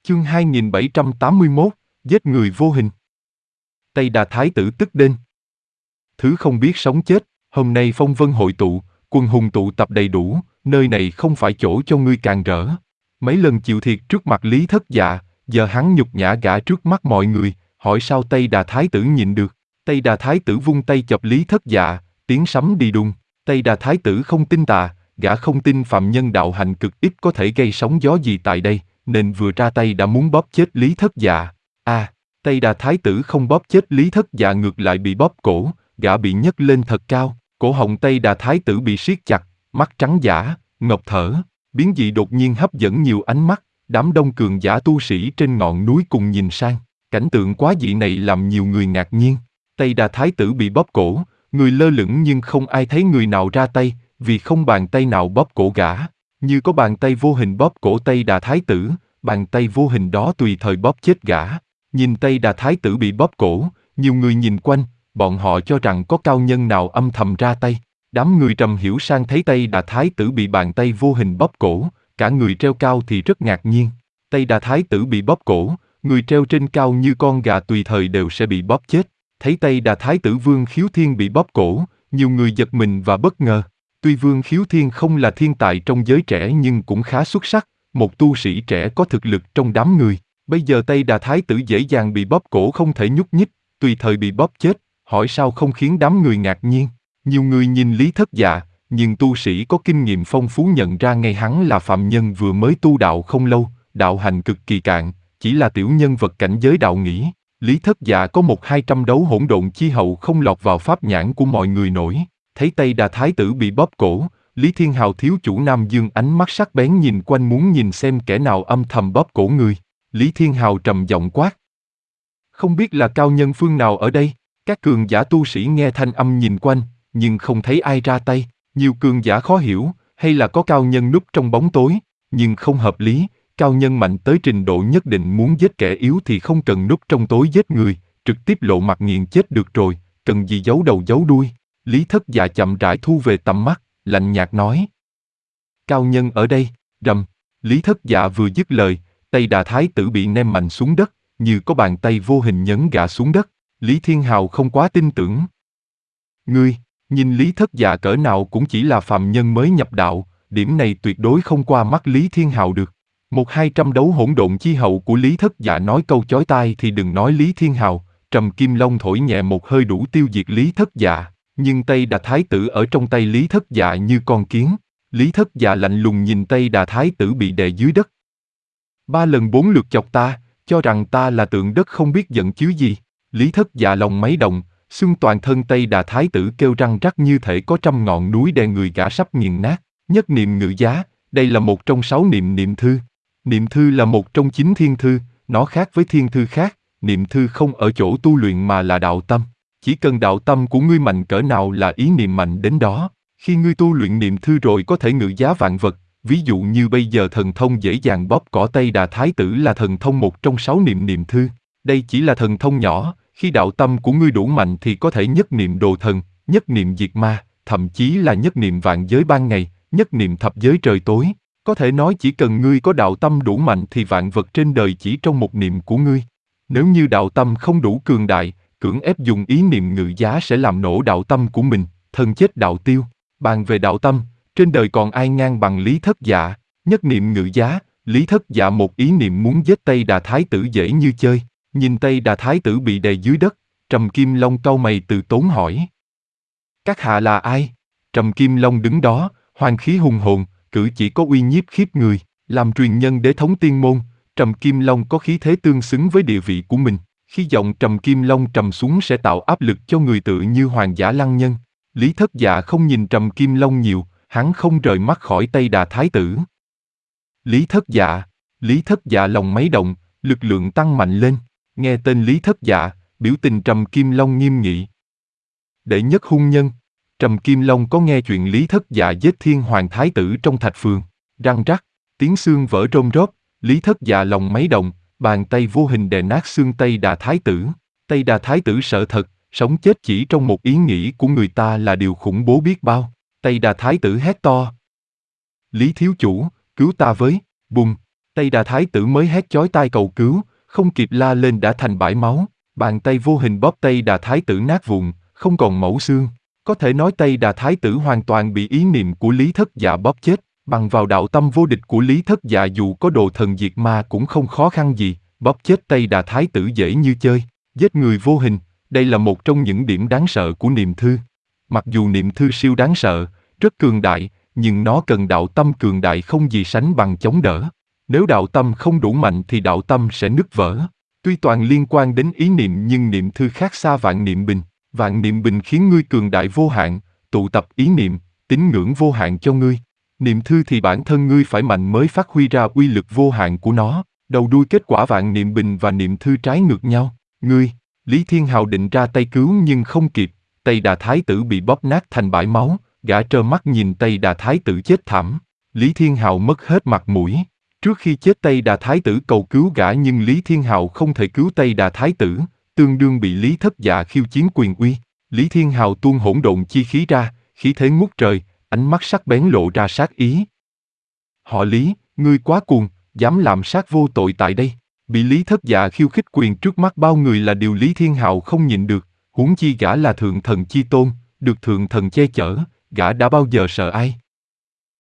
Chương 2781, giết người vô hình. Tây Đà Thái tử tức đến. Thứ không biết sống chết, hôm nay phong vân hội tụ, quân hùng tụ tập đầy đủ, nơi này không phải chỗ cho ngươi càn rỡ. Mấy lần chịu thiệt trước mặt Lý Thất Dạ, giờ hắn nhục nhã gã trước mắt mọi người, hỏi sao Tây Đà Thái tử nhịn được. Tây Đà Thái tử vung tay chọc Lý Thất Dạ, tiếng sấm đi đùng. Tây Đà Thái tử không tin tà, gã không tin phạm nhân đạo hành cực ít có thể gây sóng gió gì tại đây, nên vừa ra tay đã muốn bóp chết Lý Thất Dạ. Tây Đà Thái tử không bóp chết Lý Thất Dạ ngược lại bị bóp cổ, gã bị nhấc lên thật cao, cổ họng Tây Đà Thái tử bị siết chặt, mắt trắng dã, ngọc thở, biến dị đột nhiên hấp dẫn nhiều ánh mắt, đám đông cường giả tu sĩ trên ngọn núi cùng nhìn sang, cảnh tượng quá dị này làm nhiều người ngạc nhiên. Tây Đà Thái tử bị bóp cổ, người lơ lửng nhưng không ai thấy người nào ra tay, vì không bàn tay nào bóp cổ gã, như có bàn tay vô hình bóp cổ Tây Đà Thái tử, bàn tay vô hình đó tùy thời bóp chết gã. Nhìn Tây Đà Thái tử bị bóp cổ, nhiều người nhìn quanh, bọn họ cho rằng có cao nhân nào âm thầm ra tay. Đám người Trầm Hiểu Sang thấy Tây Đà Thái tử bị bàn tay vô hình bóp cổ, cả người treo cao thì rất ngạc nhiên. Tây Đà Thái tử bị bóp cổ, người treo trên cao như con gà tùy thời đều sẽ bị bóp chết. Thấy Tây Đà Thái tử Vương Khiếu Thiên bị bóp cổ, nhiều người giật mình và bất ngờ. Tuy Vương Khiếu Thiên không là thiên tài trong giới trẻ nhưng cũng khá xuất sắc, một tu sĩ trẻ có thực lực trong đám người. Bây giờ Tây Đà Thái tử dễ dàng bị bóp cổ không thể nhúc nhích, tùy thời bị bóp chết, hỏi sao không khiến đám người ngạc nhiên. Nhiều người nhìn Lý Thất Dạ, nhưng tu sĩ có kinh nghiệm phong phú nhận ra ngay hắn là phạm nhân vừa mới tu đạo không lâu, đạo hành cực kỳ cạn, chỉ là tiểu nhân vật cảnh giới đạo nghĩ. Lý Thất Dạ có 100-200 đấu hỗn độn chi hậu không lọt vào pháp nhãn của mọi người nổi. Thấy Tây Đà Thái tử bị bóp cổ, Lý Thiên Hào thiếu chủ Nam Dương ánh mắt sắc bén nhìn quanh muốn nhìn xem kẻ nào âm thầm bóp cổ người. Lý Thiên Hào trầm giọng quát. Không biết là cao nhân phương nào ở đây? Các cường giả tu sĩ nghe thanh âm nhìn quanh, nhưng không thấy ai ra tay. Nhiều cường giả khó hiểu, hay là có cao nhân núp trong bóng tối, nhưng không hợp lý. Cao nhân mạnh tới trình độ nhất định muốn giết kẻ yếu thì không cần núp trong tối giết người, trực tiếp lộ mặt nghiền chết được rồi, cần gì giấu đầu giấu đuôi. Lý Thất Dạ chậm rãi thu về tầm mắt, lạnh nhạt nói. Cao nhân ở đây, rầm. Lý Thất Dạ vừa dứt lời, Tây Đà Thái tử bị ném mạnh xuống đất, như có bàn tay vô hình nhấn gã xuống đất. Lý Thiên Hào không quá tin tưởng. Ngươi, nhìn Lý Thất Dạ cỡ nào cũng chỉ là phàm nhân mới nhập đạo, điểm này tuyệt đối không qua mắt Lý Thiên Hào được. 100-200 đấu hỗn độn chi hậu của Lý Thất Dạ nói câu chói tai thì đừng nói Lý Thiên Hào, Trầm Kim Long thổi nhẹ một hơi đủ tiêu diệt Lý Thất Dạ, nhưng Tây Đà Thái tử ở trong tay Lý Thất Dạ như con kiến. Lý Thất Dạ lạnh lùng nhìn Tây Đà Thái tử bị đè dưới đất. 3 lần 4 lượt chọc ta, cho rằng ta là tượng đất không biết giận chứ gì. Lý Thất Dạ lòng máy động, xương toàn thân Tây Đà Thái tử kêu răng rắc như thể có trăm ngọn núi đè người gã sắp nghiền nát. Nhất niệm ngự giá, đây là một trong 6 niệm niệm thư. Niệm thư là một trong 9 thiên thư, nó khác với thiên thư khác. Niệm thư không ở chỗ tu luyện mà là đạo tâm. Chỉ cần đạo tâm của ngươi mạnh cỡ nào là ý niệm mạnh đến đó. Khi ngươi tu luyện niệm thư rồi có thể ngự giá vạn vật. Ví dụ như bây giờ thần thông dễ dàng bóp cỏ Tây Đà Thái tử là thần thông một trong 6 niệm niệm thư. Đây chỉ là thần thông nhỏ, khi đạo tâm của ngươi đủ mạnh thì có thể nhất niệm đồ thần, nhất niệm diệt ma, thậm chí là nhất niệm vạn giới ban ngày, nhất niệm thập giới trời tối. Có thể nói chỉ cần ngươi có đạo tâm đủ mạnh thì vạn vật trên đời chỉ trong một niệm của ngươi. Nếu như đạo tâm không đủ cường đại, cưỡng ép dùng ý niệm ngự giá sẽ làm nổ đạo tâm của mình, thân chết đạo tiêu. Bàn về đạo tâm, trên đời còn ai ngang bằng Lý Thất Dạ, nhất niệm ngự giá, Lý Thất Dạ một ý niệm muốn giết Tây Đà Thái tử dễ như chơi. Nhìn Tây Đà Thái tử bị đè dưới đất, Trầm Kim Long cau mày từ tốn hỏi. Các hạ là ai? Trầm Kim Long đứng đó, hoàng khí hùng hồn, cử chỉ có uy nhiếp khiếp người, làm truyền nhân đế thống tiên môn, Trầm Kim Long có khí thế tương xứng với địa vị của mình. Khi giọng Trầm Kim Long trầm xuống sẽ tạo áp lực cho người tự như hoàng giả lăng nhân. Lý Thất Dạ không nhìn Trầm Kim Long nhiều, hắn không rời mắt khỏi Tây Đà Thái tử. Lý Thất Dạ lòng máy động, lực lượng tăng mạnh lên. Nghe tên Lý Thất Dạ, biểu tình Trầm Kim Long nghiêm nghị. Đệ nhất hung nhân, Trầm Kim Long có nghe chuyện Lý Thất Dạ giết Thiên Hoàng Thái tử trong Thạch Phường. Răng rắc, tiếng xương vỡ rôm rốp, Lý Thất Dạ lòng máy động, bàn tay vô hình đè nát xương Tây Đà Thái tử. Tây Đà Thái tử sợ thật, sống chết chỉ trong một ý nghĩ của người ta là điều khủng bố biết bao. Tây Đà Thái tử hét to. Lý thiếu chủ, cứu ta với, bùng. Tây Đà Thái tử mới hét chói tai cầu cứu, không kịp la lên đã thành bãi máu, bàn tay vô hình bóp Tây Đà Thái tử nát vụn, không còn mẩu xương. Có thể nói Tây Đà Thái tử hoàn toàn bị ý niệm của Lý Thất Dạ bóp chết, bằng vào đạo tâm vô địch của Lý Thất Dạ dù có đồ thần diệt ma cũng không khó khăn gì, bóp chết Tây Đà Thái tử dễ như chơi, giết người vô hình, đây là một trong những điểm đáng sợ của niệm thư. Mặc dù niệm thư siêu đáng sợ, rất cường đại, nhưng nó cần đạo tâm cường đại không gì sánh bằng chống đỡ. Nếu đạo tâm không đủ mạnh thì đạo tâm sẽ nứt vỡ. Tuy toàn liên quan đến ý niệm nhưng niệm thư khác xa vạn niệm bình. Vạn niệm bình khiến ngươi cường đại vô hạn, tụ tập ý niệm, tín ngưỡng vô hạn cho ngươi. Niệm thư thì bản thân ngươi phải mạnh mới phát huy ra uy lực vô hạn của nó. Đầu đuôi kết quả vạn niệm bình và niệm thư trái ngược nhau. Ngươi, Lý Thiên Hào định ra tay cứu nhưng không kịp. Tây Đà Thái tử bị bóp nát thành bãi máu, gã trơ mắt nhìn Tây Đà Thái tử chết thảm. Lý Thiên Hào mất hết mặt mũi. Trước khi chết Tây Đà Thái tử cầu cứu gã nhưng Lý Thiên Hào không thể cứu Tây Đà Thái tử, tương đương bị Lý Thất Dạ khiêu chiến quyền uy. Lý Thiên Hào tuôn hỗn độn chi khí ra, khí thế ngút trời, ánh mắt sắc bén lộ ra sát ý. Họ Lý, ngươi quá cuồng, dám làm sát vô tội tại đây. Bị Lý Thất Dạ khiêu khích quyền trước mắt bao người là điều Lý Thiên Hào không nhịn được, huống chi gã là thượng thần chi tôn, được thượng thần che chở, gã đã bao giờ sợ ai.